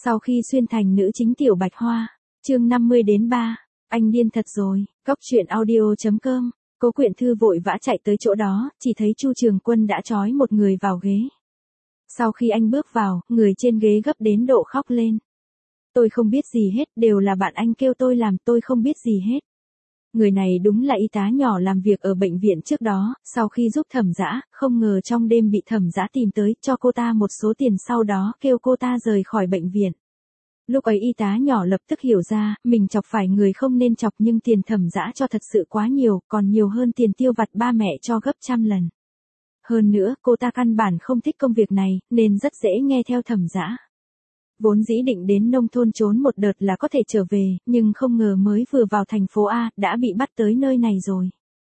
Sau khi xuyên thành nữ chính Tiểu Bạch Hoa, chương 50-3, anh điên thật rồi, Cóc truyện audio.com, Cố Quyện Thư vội vã chạy tới chỗ đó, chỉ thấy Chu Trường Quân đã trói một người vào ghế. Sau khi anh bước vào, người trên ghế gấp đến độ khóc lên. Tôi không biết gì hết, đều là bạn anh kêu tôi làm, tôi không biết gì hết. Người này đúng là y tá nhỏ làm việc ở bệnh viện trước đó, sau khi giúp Thẩm Dã, không ngờ trong đêm bị Thẩm Dã tìm tới, cho cô ta một số tiền sau đó kêu cô ta rời khỏi bệnh viện. Lúc ấy y tá nhỏ lập tức hiểu ra, mình chọc phải người không nên chọc nhưng tiền Thẩm Dã cho thật sự quá nhiều, còn nhiều hơn tiền tiêu vặt ba mẹ cho gấp trăm lần. Hơn nữa, cô ta căn bản không thích công việc này, nên rất dễ nghe theo Thẩm Dã. Vốn dĩ định đến nông thôn trốn một đợt là có thể trở về, nhưng không ngờ mới vừa vào thành phố A, đã bị bắt tới nơi này rồi.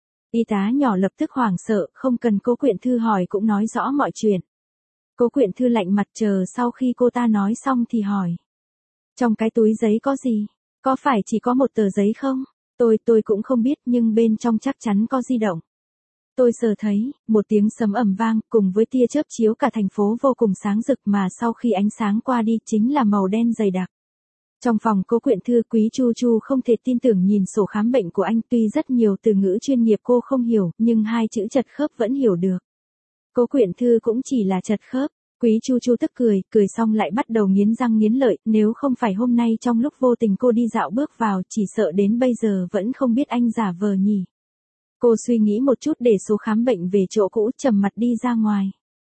Y tá nhỏ lập tức hoảng sợ, không cần Cố Quyện Thư hỏi cũng nói rõ mọi chuyện. Cố Quyện Thư lạnh mặt chờ sau khi cô ta nói xong thì hỏi. Trong cái túi giấy có gì? Có phải chỉ có một tờ giấy không? Tôi cũng không biết nhưng bên trong chắc chắn có di động. Tôi sờ thấy, một tiếng sấm ầm vang, cùng với tia chớp chiếu cả thành phố vô cùng sáng rực mà sau khi ánh sáng qua đi chính là màu đen dày đặc. Trong phòng Cố Quyện Thư, Quý Chu Chu không thể tin tưởng nhìn sổ khám bệnh của anh, tuy rất nhiều từ ngữ chuyên nghiệp cô không hiểu, nhưng hai chữ chật khớp vẫn hiểu được. Cố Quyện Thư cũng chỉ là chật khớp. Quý Chu Chu tức cười xong lại bắt đầu nghiến răng nghiến lợi, nếu không phải hôm nay trong lúc vô tình cô đi dạo bước vào, chỉ sợ đến bây giờ vẫn không biết anh giả vờ nhỉ. Cô suy nghĩ một chút để số khám bệnh về chỗ cũ, trầm mặt đi ra ngoài.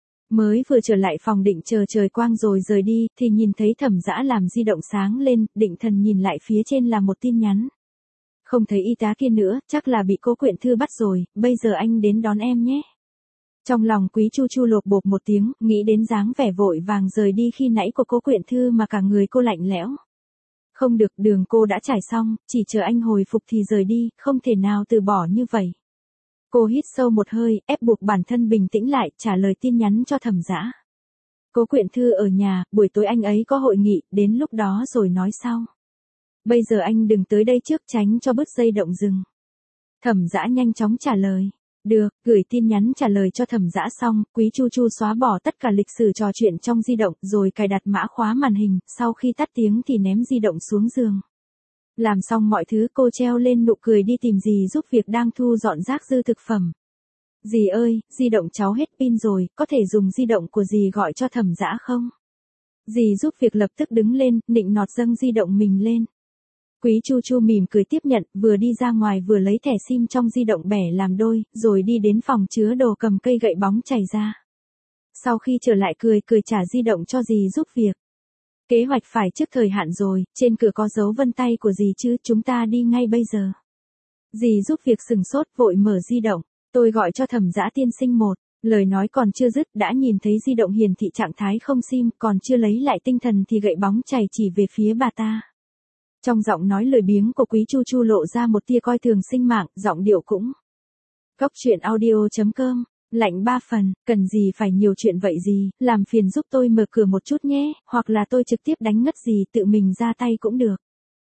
Mới vừa trở lại phòng định chờ trời quang rồi rời đi, thì nhìn thấy Thẩm Dã làm di động sáng lên, định thần nhìn lại phía trên là một tin nhắn. Không thấy y tá kia nữa, chắc là bị Cố Quyện Thư bắt rồi, bây giờ anh đến đón em nhé. Trong lòng Quý Chu Chu lột bột một tiếng, nghĩ đến dáng vẻ vội vàng rời đi khi nãy của Cố Quyện Thư mà cả người cô lạnh lẽo. Không được, đường cô đã trải xong, chỉ chờ anh hồi phục thì rời đi, không thể nào từ bỏ như vậy. Cô hít sâu một hơi, ép buộc bản thân bình tĩnh lại, trả lời tin nhắn cho Thẩm Dã. Cố Quyện Thư ở nhà, buổi tối anh ấy có hội nghị, đến lúc đó rồi nói sau. Bây giờ anh đừng tới đây trước, tránh cho bứt dây động rừng. Thẩm Dã nhanh chóng trả lời. Được, gửi tin nhắn trả lời cho Thẩm Dã xong, Quý Chu Chu xóa bỏ tất cả lịch sử trò chuyện trong di động rồi cài đặt mã khóa màn hình, sau khi tắt tiếng thì ném di động xuống giường. Làm xong mọi thứ cô treo lên nụ cười đi tìm dì giúp việc đang thu dọn rác dư thực phẩm. Dì ơi, di động cháu hết pin rồi, có thể dùng di động của dì gọi cho Thẩm Dã không? Dì giúp việc lập tức đứng lên, nịnh nọt dâng di động mình lên. Quý Chu Chu mỉm cười tiếp nhận, vừa đi ra ngoài vừa lấy thẻ sim trong di động bẻ làm đôi, rồi đi đến phòng chứa đồ cầm cây gậy bóng chảy ra. Sau khi trở lại cười trả di động cho dì giúp việc. Kế hoạch phải trước thời hạn rồi, trên cửa có dấu vân tay của dì chứ, chúng ta đi ngay bây giờ. Dì giúp việc sừng sốt vội mở di động, tôi gọi cho Thẩm Dã tiên sinh một, lời nói còn chưa dứt đã nhìn thấy di động hiển thị trạng thái không sim, còn chưa lấy lại tinh thần thì gậy bóng chảy chỉ về phía bà ta. Trong giọng nói lười biếng của Quý Chu Chu lộ ra một tia coi thường sinh mạng, giọng điệu cũng. Cóc truyện audio.com, lạnh 3 phần, cần gì phải nhiều chuyện vậy gì, làm phiền giúp tôi mở cửa một chút nhé, hoặc là tôi trực tiếp đánh ngất dì tự mình ra tay cũng được.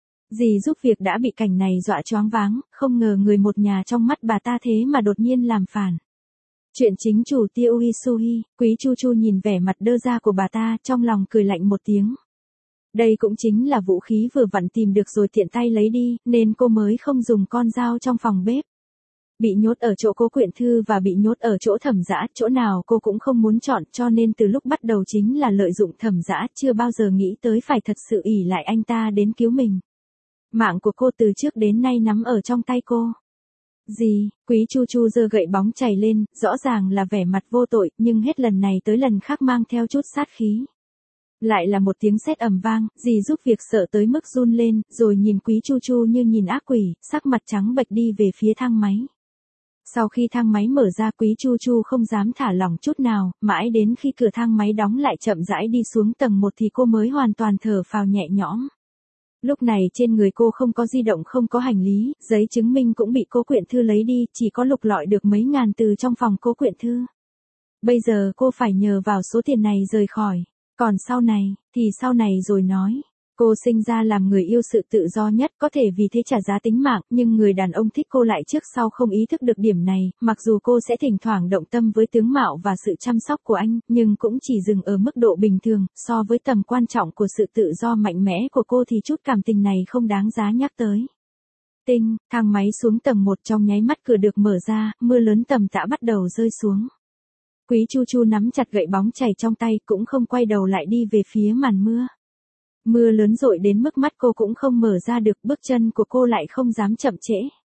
Dì giúp việc đã bị cảnh này dọa choáng váng, không ngờ người một nhà trong mắt bà ta thế mà đột nhiên làm phản. Chuyện chính chủ Tiêu Uisuhi, Quý Chu Chu nhìn vẻ mặt đơ ra của bà ta, trong lòng cười lạnh một tiếng. Đây cũng chính là vũ khí vừa vặn tìm được rồi tiện tay lấy đi, nên cô mới không dùng con dao trong phòng bếp. Bị nhốt ở chỗ Cố Quyện Thư và bị nhốt ở chỗ Thẩm Dã, chỗ nào cô cũng không muốn chọn, cho nên từ lúc bắt đầu chính là lợi dụng Thẩm Dã, chưa bao giờ nghĩ tới phải thật sự ỷ lại anh ta đến cứu mình. Mạng của cô từ trước đến nay nắm ở trong tay cô. Gì? Quý Chu Chu giơ gậy bóng chảy lên, rõ ràng là vẻ mặt vô tội, nhưng hết lần này tới lần khác mang theo chút sát khí. Lại là một tiếng sét ầm vang, dì giúp việc sợ tới mức run lên, rồi nhìn Quý Chu Chu như nhìn ác quỷ, sắc mặt trắng bệch đi về phía thang máy. Sau khi thang máy mở ra, Quý Chu Chu không dám thả lỏng chút nào, mãi đến khi cửa thang máy đóng lại chậm rãi đi xuống tầng 1 thì cô mới hoàn toàn thở phào nhẹ nhõm. Lúc này trên người cô không có di động, không có hành lý, giấy chứng minh cũng bị Cố Quyện Thư lấy đi, chỉ có lục lọi được mấy ngàn từ trong phòng Cố Quyện Thư. Bây giờ cô phải nhờ vào số tiền này rời khỏi. Còn sau này, thì sau này rồi nói. Cô sinh ra làm người yêu sự tự do nhất, có thể vì thế trả giá tính mạng, nhưng người đàn ông thích cô lại trước sau không ý thức được điểm này, mặc dù cô sẽ thỉnh thoảng động tâm với tướng mạo và sự chăm sóc của anh, nhưng cũng chỉ dừng ở mức độ bình thường, so với tầm quan trọng của sự tự do mạnh mẽ của cô thì chút cảm tình này không đáng giá nhắc tới. Tinh, thang máy xuống tầng 1 trong nháy mắt cửa được mở ra, mưa lớn tầm tã bắt đầu rơi xuống. Quý Chu Chu nắm chặt gậy bóng chày trong tay cũng không quay đầu lại đi về phía màn mưa. Mưa lớn dội đến mức mắt cô cũng không mở ra được, bước chân của cô lại không dám chậm trễ.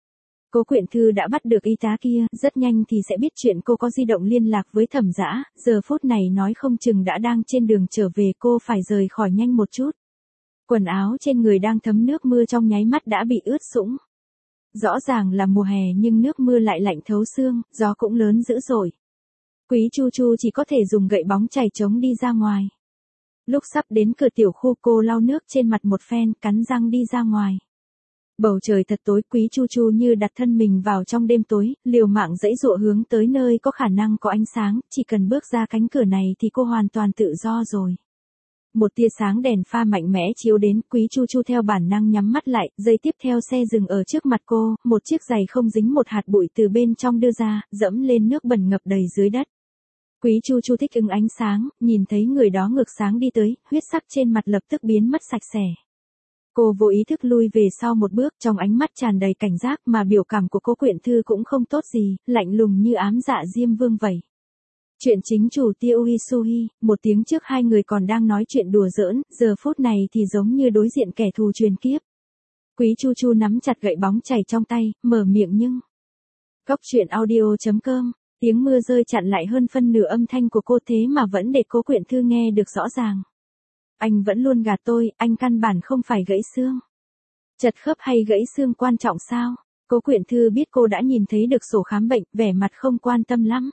Cố Quyện Thư đã bắt được y tá kia, rất nhanh thì sẽ biết chuyện cô có di động liên lạc với Thẩm Dã, giờ phút này nói không chừng đã đang trên đường trở về, cô phải rời khỏi nhanh một chút. Quần áo trên người đang thấm nước mưa trong nháy mắt đã bị ướt sũng. Rõ ràng là mùa hè nhưng nước mưa lại lạnh thấu xương, gió cũng lớn dữ dội. Quý Chu Chu chỉ có thể dùng gậy bóng chày chống đi ra ngoài. Lúc sắp đến cửa tiểu khu cô lau nước trên mặt một phen, cắn răng đi ra ngoài. Bầu trời thật tối, Quý Chu Chu như đặt thân mình vào trong đêm tối, liều mạng giãy giụa hướng tới nơi có khả năng có ánh sáng, chỉ cần bước ra cánh cửa này thì cô hoàn toàn tự do rồi. Một tia sáng đèn pha mạnh mẽ chiếu đến, Quý Chu Chu theo bản năng nhắm mắt lại, giây tiếp theo xe dừng ở trước mặt cô, một chiếc giày không dính một hạt bụi từ bên trong đưa ra, dẫm lên nước bẩn ngập đầy dưới đất. Quý Chu Chu thích ứng ánh sáng, nhìn thấy người đó ngược sáng đi tới, huyết sắc trên mặt lập tức biến mất sạch sẽ. Cô vô ý thức lui về sau một bước, trong ánh mắt tràn đầy cảnh giác, mà biểu cảm của Cố Quyện Thư cũng không tốt gì, lạnh lùng như ám dạ Diêm Vương vậy. Chuyện chính chủ Tiêu Isuhi, một tiếng trước hai người còn đang nói chuyện đùa giỡn, giờ phút này thì giống như đối diện kẻ thù truyền kiếp. Quý Chu Chu nắm chặt gậy bóng chày trong tay, mở miệng nhưng. Góc truyện audio.com, tiếng mưa rơi chặn lại hơn phân nửa âm thanh của cô, thế mà vẫn để Cố Quyện Thư nghe được rõ ràng. Anh vẫn luôn gạt tôi, anh căn bản không phải gãy xương. Chật khớp hay gãy xương quan trọng sao? Cố Quyện Thư biết cô đã nhìn thấy được sổ khám bệnh, vẻ mặt không quan tâm lắm.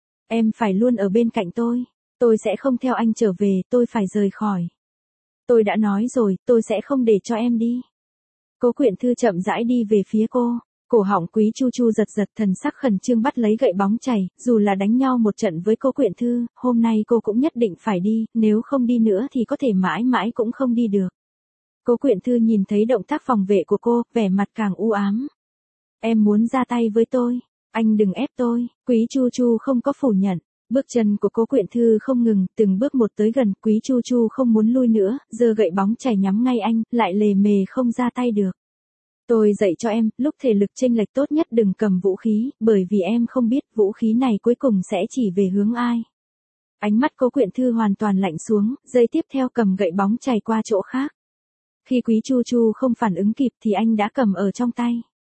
Em phải luôn ở bên cạnh tôi sẽ không theo anh trở về, tôi phải rời khỏi. Tôi đã nói rồi, tôi sẽ không để cho em đi. Cố Quyện Thư chậm rãi đi về phía cô, cổ họng Quý Chu Chu giật giật, thần sắc khẩn trương bắt lấy gậy bóng chày, dù là đánh nhau một trận với Cố Quyện Thư, hôm nay cô cũng nhất định phải đi, nếu không đi nữa thì có thể mãi mãi cũng không đi được. Cố Quyện Thư nhìn thấy động tác phòng vệ của cô, vẻ mặt càng u ám. Em muốn ra tay với tôi. Anh đừng ép tôi, Quý Chu Chu không có phủ nhận. Bước chân của Cố Quyện Thư không ngừng, từng bước một tới gần, Quý Chu Chu không muốn lui nữa, giơ gậy bóng chày nhắm ngay anh, lại lề mề không ra tay được. Tôi dạy cho em, lúc thể lực chênh lệch tốt nhất đừng cầm vũ khí, bởi vì em không biết vũ khí này cuối cùng sẽ chỉ về hướng ai. Ánh mắt Cố Quyện Thư hoàn toàn lạnh xuống, giây tiếp theo cầm gậy bóng chày qua chỗ khác. Khi Quý Chu Chu không phản ứng kịp thì anh đã cầm ở trong tay.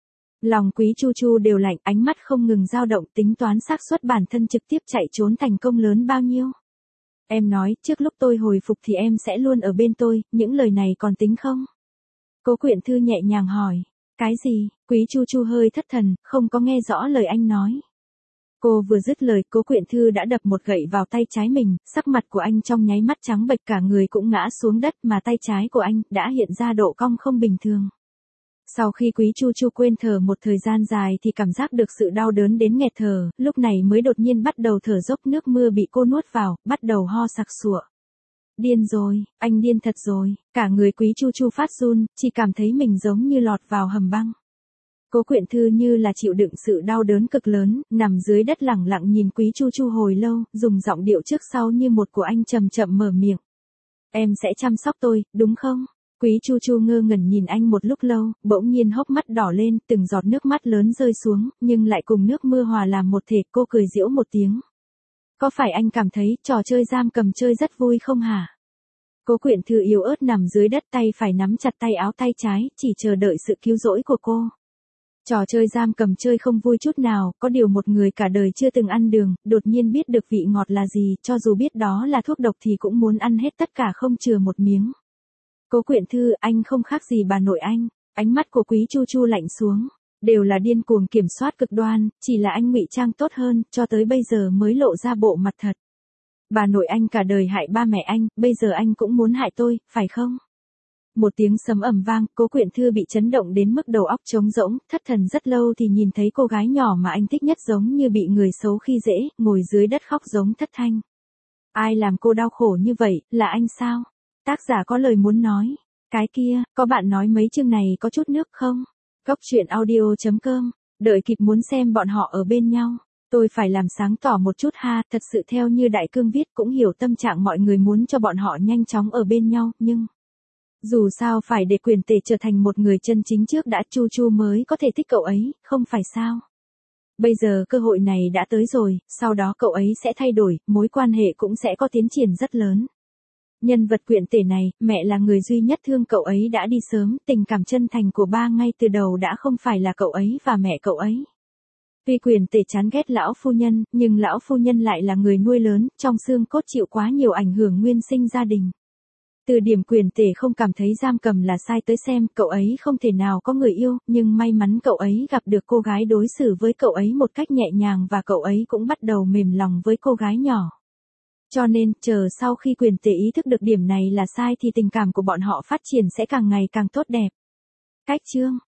Lòng Quý Chu Chu đều lạnh, ánh mắt không ngừng dao động, tính toán xác suất bản thân trực tiếp chạy trốn thành công lớn bao nhiêu. Em nói, trước lúc tôi hồi phục thì em sẽ luôn ở bên tôi, những lời này còn tính không? Cố Quyện Thư nhẹ nhàng hỏi. Cái gì? Quý Chu Chu hơi thất thần, không có nghe rõ lời anh nói. Cô vừa dứt lời, Cố Quyện Thư đã đập một gậy vào tay trái mình, sắc mặt của anh trong nháy mắt trắng bệch, cả người cũng ngã xuống đất, mà tay trái của anh đã hiện ra độ cong không bình thường. Sau khi Quý Chu Chu quên thở một thời gian dài thì cảm giác được sự đau đớn đến nghẹt thở, lúc này mới đột nhiên bắt đầu thở dốc, nước mưa bị cô nuốt vào, bắt đầu ho sặc sụa. Điên rồi, anh điên thật rồi, cả người Quý Chu Chu phát run, chỉ cảm thấy mình giống như lọt vào hầm băng. Cố Quyện Thư như là chịu đựng sự đau đớn cực lớn, nằm dưới đất lẳng lặng nhìn Quý Chu Chu hồi lâu, dùng giọng điệu trước sau như một của anh chậm chậm mở miệng. Em sẽ chăm sóc tôi, đúng không? Quý Chu Chu ngơ ngẩn nhìn anh một lúc lâu, bỗng nhiên hốc mắt đỏ lên, từng giọt nước mắt lớn rơi xuống, nhưng lại cùng nước mưa hòa làm một thể, cô cười giễu một tiếng. Có phải anh cảm thấy trò chơi giam cầm chơi rất vui không hả? Cố Quyện Thư yếu ớt nằm dưới đất, tay phải nắm chặt tay áo tay trái, chỉ chờ đợi sự cứu rỗi của cô. Trò chơi giam cầm chơi không vui chút nào, có điều một người cả đời chưa từng ăn đường, đột nhiên biết được vị ngọt là gì, cho dù biết đó là thuốc độc thì cũng muốn ăn hết tất cả không chừa một miếng. Cố Quyện Thư, anh không khác gì bà nội anh. Ánh mắt của Quý Chu Chu lạnh xuống. Đều là điên cuồng kiểm soát cực đoan, chỉ là anh ngụy trang tốt hơn, cho tới bây giờ mới lộ ra bộ mặt thật. Bà nội anh cả đời hại ba mẹ anh, bây giờ anh cũng muốn hại tôi, phải không? Một tiếng sấm ầm vang, Cố Quyện Thư bị chấn động đến mức đầu óc trống rỗng, thất thần rất lâu thì nhìn thấy cô gái nhỏ mà anh thích nhất giống như bị người xấu khi dễ, ngồi dưới đất khóc giống thất thanh. Ai làm cô đau khổ như vậy, là anh sao? Tác giả có lời muốn nói. Cái kia, có bạn nói mấy chương này có chút nước không? Góc truyện audio.com, đợi kịp muốn xem bọn họ ở bên nhau. Tôi phải làm sáng tỏ một chút ha, thật sự theo như Đại Cương viết cũng hiểu tâm trạng mọi người muốn cho bọn họ nhanh chóng ở bên nhau, nhưng dù sao phải để Quyền Tể trở thành một người chân chính trước đã Chu Chu mới có thể thích cậu ấy, không phải sao? Bây giờ cơ hội này đã tới rồi, sau đó cậu ấy sẽ thay đổi, mối quan hệ cũng sẽ có tiến triển rất lớn. Nhân vật Quyền Tể này, mẹ là người duy nhất thương cậu ấy đã đi sớm, tình cảm chân thành của ba ngay từ đầu đã không phải là cậu ấy và mẹ cậu ấy. Tuy Quyền Tể chán ghét lão phu nhân, nhưng lão phu nhân lại là người nuôi lớn, trong xương cốt chịu quá nhiều ảnh hưởng nguyên sinh gia đình. Từ điểm Quyền Tể không cảm thấy giam cầm là sai tới xem, cậu ấy không thể nào có người yêu, nhưng may mắn cậu ấy gặp được cô gái đối xử với cậu ấy một cách nhẹ nhàng và cậu ấy cũng bắt đầu mềm lòng với cô gái nhỏ. Cho nên, chờ sau khi Quyền Tể ý thức được điểm này là sai thì tình cảm của bọn họ phát triển sẽ càng ngày càng tốt đẹp. Cách chương